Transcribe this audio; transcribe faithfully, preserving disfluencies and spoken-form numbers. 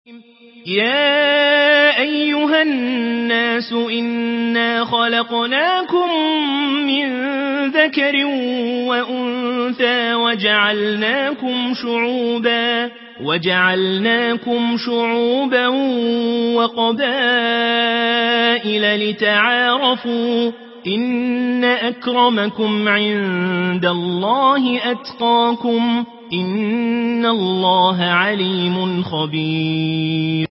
يا أيها الناس إنا خلقناكم من ذكر وأنثى وجعلناكم شعوبا وجعلناكم شعوبا وقبائل لتعارفوا إن أكرمكم عند الله أتقاكم إن الله عليم خبير